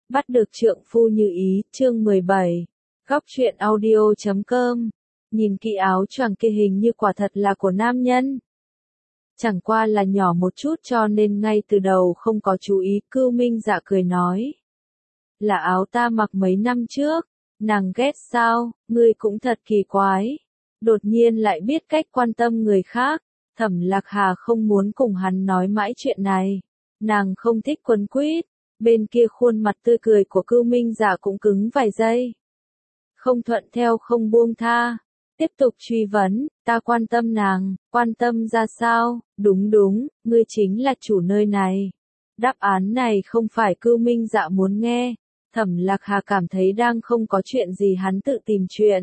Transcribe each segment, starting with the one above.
Bắt được trượng phu như ý, chương 17. Góc truyện audio.com. Nhìn kỹ áo choàng kia hình như quả thật là của nam nhân. Chẳng qua là nhỏ một chút cho nên ngay từ đầu không có chú ý. Cưu Minh Dạ cười nói. Là áo ta mặc mấy năm trước. Nàng ghét sao, ngươi cũng thật kỳ quái. Đột nhiên lại biết cách quan tâm người khác. Thẩm Lạc Hà không muốn cùng hắn nói mãi chuyện này. Nàng không thích quấn quýt. Bên kia khuôn mặt tươi cười của Cưu Minh Dạ cũng cứng vài giây. Không thuận theo không buông tha. Tiếp tục truy vấn, ta quan tâm nàng, quan tâm ra sao? Đúng đúng, ngươi chính là chủ nơi này. Đáp án này không phải Cưu Minh Dạ muốn nghe. Thẩm Lạc Hà cảm thấy đang không có chuyện gì hắn tự tìm chuyện.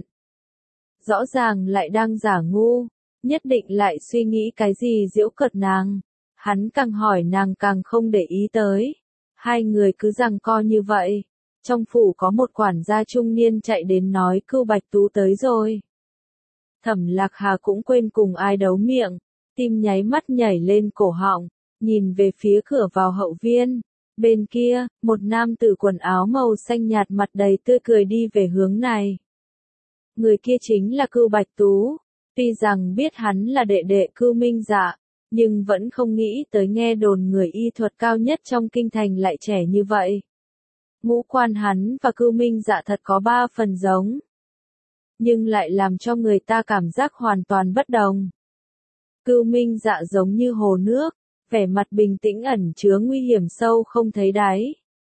Rõ ràng lại đang giả ngu, nhất định lại suy nghĩ cái gì giễu cợt nàng. Hắn càng hỏi nàng càng không để ý tới. Hai người cứ giằng co như vậy. Trong phủ có một quản gia trung niên chạy đến nói Cưu Bạch Tú tới rồi. Thẩm Lạc Hà cũng quên cùng ai đấu miệng, tim nháy mắt nhảy lên cổ họng, nhìn về phía cửa vào hậu viên. Bên kia, một nam tử quần áo màu xanh nhạt mặt đầy tươi cười đi về hướng này. Người kia chính là Cưu Bạch Tú. Tuy rằng biết hắn là đệ đệ Cưu Minh Dạ, nhưng vẫn không nghĩ tới nghe đồn người y thuật cao nhất trong kinh thành lại trẻ như vậy. Ngũ quan hắn và Cưu Minh Dạ thật có 3 phần giống, nhưng lại làm cho người ta cảm giác hoàn toàn bất đồng. Cưu Minh Dạ giống như hồ nước, vẻ mặt bình tĩnh ẩn chứa nguy hiểm sâu không thấy đáy.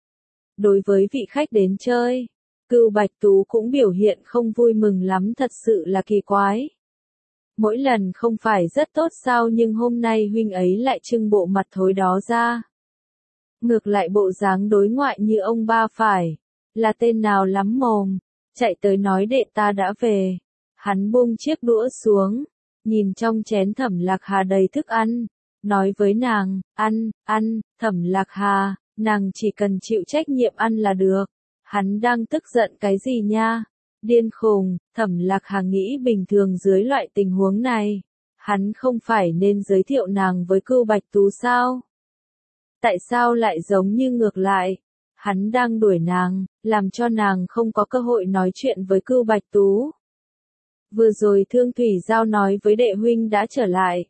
Đối với vị khách đến chơi, Cưu Bạch Tú cũng biểu hiện không vui mừng lắm, thật sự là kỳ quái. Mỗi lần không phải rất tốt sao, nhưng hôm nay huynh ấy lại trưng bộ mặt thối đó ra. Ngược lại bộ dáng đối ngoại như ông ba phải, là tên nào lắm mồm, chạy tới nói đệ ta đã về. Hắn buông chiếc đũa xuống, nhìn trong chén Thẩm Lạc Hà đầy thức ăn, nói với nàng, ăn, Thẩm Lạc Hà, nàng chỉ cần chịu trách nhiệm ăn là được. Hắn đang tức giận cái gì nha? Điên khùng. Thẩm Lạc Hà nghĩ bình thường dưới loại tình huống này, hắn không phải nên giới thiệu nàng với Cưu Bạch Tú sao? Tại sao lại giống như ngược lại? Hắn đang đuổi nàng, làm cho nàng không có cơ hội nói chuyện với Cưu Bạch Tú. Vừa rồi Thương Thủy Giao nói với đệ huynh đã trở lại.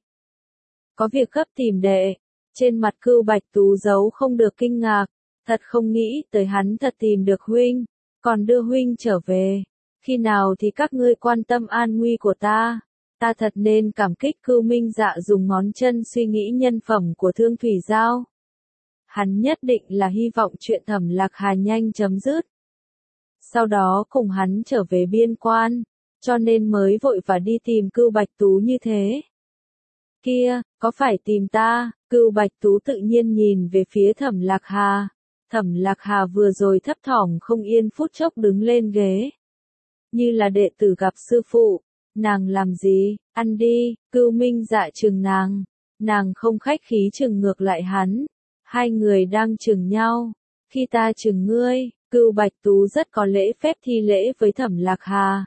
Có việc gấp tìm đệ. Trên mặt Cưu Bạch Tú giấu không được kinh ngạc, thật không nghĩ tới hắn thật tìm được huynh, còn đưa huynh trở về. Khi nào thì các ngươi quan tâm an nguy của ta thật nên cảm kích. Cưu Minh Dạ dùng ngón chân suy nghĩ nhân phẩm của Thương Thủy Giao. Hắn nhất định là hy vọng chuyện Thẩm Lạc Hà nhanh chấm dứt. Sau đó cùng hắn trở về biên quan, cho nên mới vội và đi tìm Cưu Bạch Tú như thế. Kia, có phải tìm ta? Cưu Bạch Tú tự nhiên nhìn về phía Thẩm Lạc Hà. Thẩm Lạc Hà vừa rồi thấp thỏm không yên, phút chốc đứng lên ghế. Như là đệ tử gặp sư phụ. Nàng làm gì? Ăn đi. Cưu Minh Dạ chừng nàng. Nàng không khách khí chừng ngược lại hắn. Hai người đang chừng nhau. Khi ta chừng ngươi, Cưu Bạch Tú rất có lễ phép thi lễ với Thẩm Lạc Hà.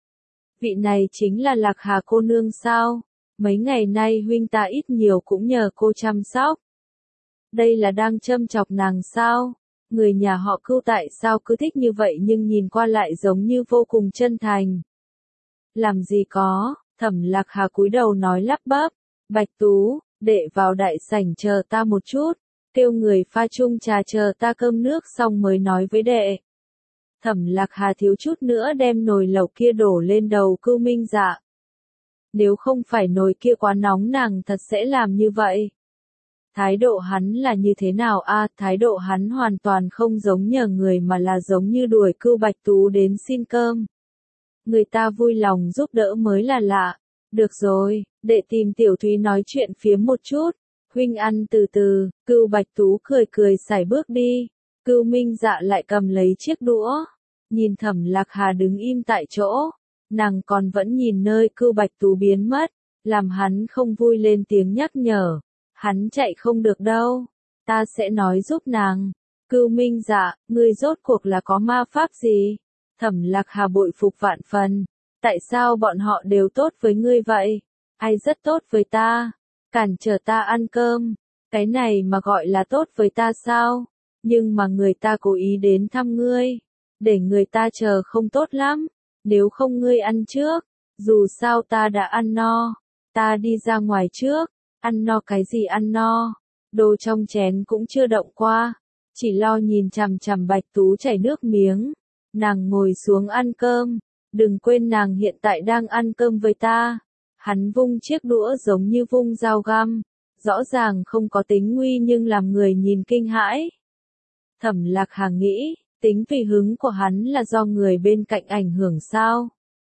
Vị này chính là Lạc Hà cô nương sao? Mấy ngày nay huynh ta ít nhiều cũng nhờ cô chăm sóc. Đây là đang châm chọc nàng sao? Người nhà họ Cưu tại sao cứ thích như vậy nhưng nhìn qua lại giống như vô cùng chân thành. Làm gì có, Thẩm Lạc Hà cúi đầu nói lắp bắp. Bạch Tú, đệ vào đại sảnh chờ ta một chút, kêu người pha chung trà chờ ta cơm nước xong mới nói với đệ. Thẩm Lạc Hà thiếu chút nữa đem nồi lẩu kia đổ lên đầu Cưu Minh Dạ. Nếu không phải nồi kia quá nóng nàng thật sẽ làm như vậy. Thái độ hắn là như thế nào a? Thái độ hắn hoàn toàn không giống nhờ người mà là giống như đuổi Cưu Bạch Tú đến xin cơm. Người ta vui lòng giúp đỡ mới là lạ. Được rồi, đệ tìm Tiểu Thúy nói chuyện phiếm một chút. Huynh ăn từ từ. Cưu Bạch Tú cười cười sải bước đi. Cưu Minh Dạ lại cầm lấy chiếc đũa. Nhìn Thẩm Lạc Hà đứng im tại chỗ. Nàng còn vẫn nhìn nơi Cưu Bạch Tú biến mất. Làm hắn không vui lên tiếng nhắc nhở. Hắn chạy không được đâu. Ta sẽ nói giúp nàng. Cưu Minh Dạ, ngươi rốt cuộc là có ma pháp gì? Thẩm Lạc Hà bội phục vạn phần. Tại sao bọn họ đều tốt với ngươi vậy? Ai rất tốt với ta? Cản trở ta ăn cơm. Cái này mà gọi là tốt với ta sao? Nhưng mà người ta cố ý đến thăm ngươi, để người ta chờ không tốt lắm, nếu không ngươi ăn trước, dù sao ta đã ăn no, ta đi ra ngoài trước, ăn no cái gì ăn no, đồ trong chén cũng chưa động qua, chỉ lo nhìn chằm chằm Bạch Tú chảy nước miếng, nàng ngồi xuống ăn cơm, đừng quên nàng hiện tại đang ăn cơm với ta. Hắn vung chiếc đũa giống như vung dao găm, rõ ràng không có tính nguy nhưng làm người nhìn kinh hãi. Thẩm Lạc Hà nghĩ, tính vì hứng của hắn là do người bên cạnh ảnh hưởng sao?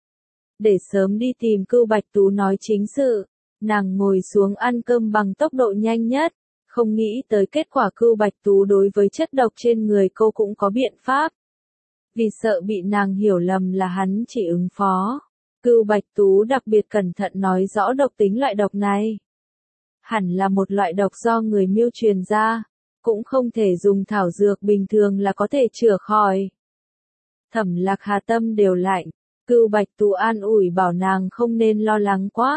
Để sớm đi tìm Cưu Bạch Tú nói chính sự, nàng ngồi xuống ăn cơm bằng tốc độ nhanh nhất, không nghĩ tới kết quả Cưu Bạch Tú đối với chất độc trên người cô cũng có biện pháp. Vì sợ bị nàng hiểu lầm là hắn chỉ ứng phó, Cưu Bạch Tú đặc biệt cẩn thận nói rõ độc tính loại độc này. Hẳn là một loại độc do người Miêu truyền ra, cũng không thể dùng thảo dược bình thường là có thể chữa khỏi. Thẩm Lạc Hà tâm đều lạnh, Cưu Bạch Tú an ủi bảo nàng không nên lo lắng quá.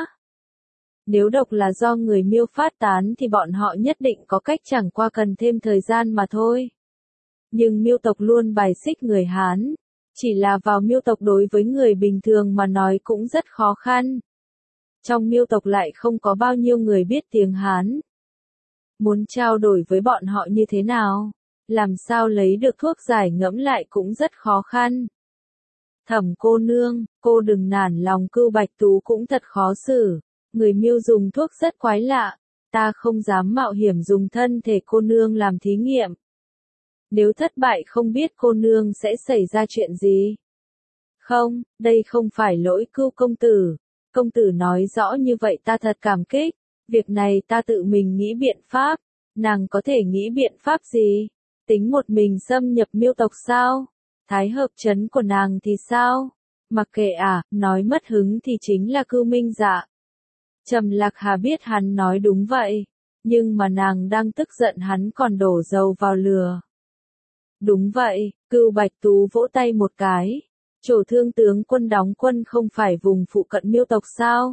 Nếu độc là do người Miêu phát tán thì bọn họ nhất định có cách, chẳng qua cần thêm thời gian mà thôi. Nhưng Miêu tộc luôn bài xích người Hán, chỉ là vào Miêu tộc đối với người bình thường mà nói cũng rất khó khăn. Trong Miêu tộc lại không có bao nhiêu người biết tiếng Hán. Muốn trao đổi với bọn họ như thế nào? Làm sao lấy được thuốc giải ngẫm lại cũng rất khó khăn. Thẩm cô nương, cô đừng nản lòng, Cưu Bạch Tú cũng thật khó xử. Người Miêu dùng thuốc rất quái lạ, ta không dám mạo hiểm dùng thân thể cô nương làm thí nghiệm. Nếu thất bại không biết cô nương sẽ xảy ra chuyện gì. Không, đây không phải lỗi Cưu công tử. Công tử nói rõ như vậy ta thật cảm kích. Việc này ta tự mình nghĩ biện pháp. Nàng có thể nghĩ biện pháp gì? Tính một mình xâm nhập Miêu tộc sao? Thái hợp trấn của nàng thì sao? Mặc kệ nói mất hứng thì chính là Cưu Minh Dạ. Trầm Lạc Hà biết hắn nói đúng vậy, nhưng mà nàng đang tức giận hắn còn đổ dầu vào lửa. Đúng vậy, Cưu Bạch Tú vỗ tay một cái. Trổ Thương tướng quân đóng quân không phải vùng phụ cận Miêu tộc sao?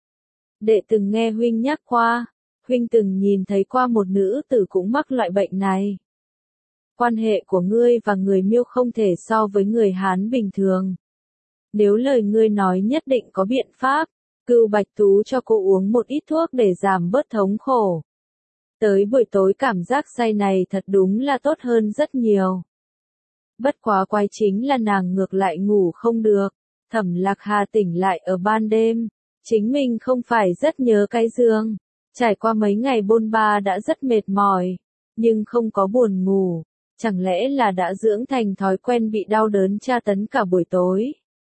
Đệ từng nghe huynh nhắc qua, huynh từng nhìn thấy qua một nữ tử cũng mắc loại bệnh này. Quan hệ của ngươi và người Miêu không thể so với người Hán bình thường. Nếu lời ngươi nói nhất định có biện pháp. Cưu Bạch Tú cho cô uống một ít thuốc để giảm bớt thống khổ. Tới buổi tối cảm giác say này thật đúng là tốt hơn rất nhiều. Bất quá quái chính là nàng ngược lại ngủ không được. Thẩm Lạc Hà tỉnh lại ở ban đêm, chính mình không phải rất nhớ cái giường. Trải qua mấy ngày bôn ba đã rất mệt mỏi, nhưng không có buồn ngủ. Chẳng lẽ là đã dưỡng thành thói quen bị đau đớn tra tấn cả buổi tối?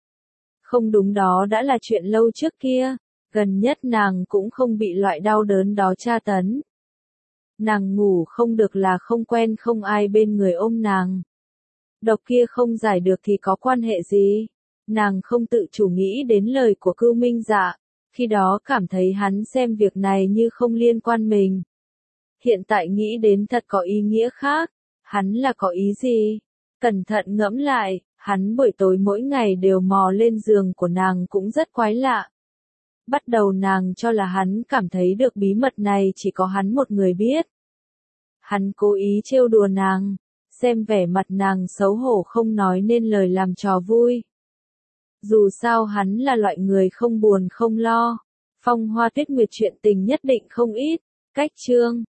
Không đúng, đó đã là chuyện lâu trước kia, gần nhất nàng cũng không bị loại đau đớn đó tra tấn. Nàng ngủ không được là không quen không ai bên người ôm nàng. Độc kia không giải được thì có quan hệ gì? Nàng không tự chủ nghĩ đến lời của Cưu Minh Dạ, khi đó cảm thấy hắn xem việc này như không liên quan mình. Hiện tại nghĩ đến thật có ý nghĩa khác, hắn là có ý gì? Cẩn thận ngẫm lại. Hắn buổi tối mỗi ngày đều mò lên giường của nàng cũng rất quái lạ. Bắt đầu nàng cho là hắn cảm thấy được bí mật này chỉ có hắn một người biết. Hắn cố ý trêu đùa nàng, xem vẻ mặt nàng xấu hổ không nói nên lời làm trò vui. Dù sao hắn là loại người không buồn không lo. Phong Hoa Tuyết Nguyệt chuyện tình nhất định không ít. Cách chương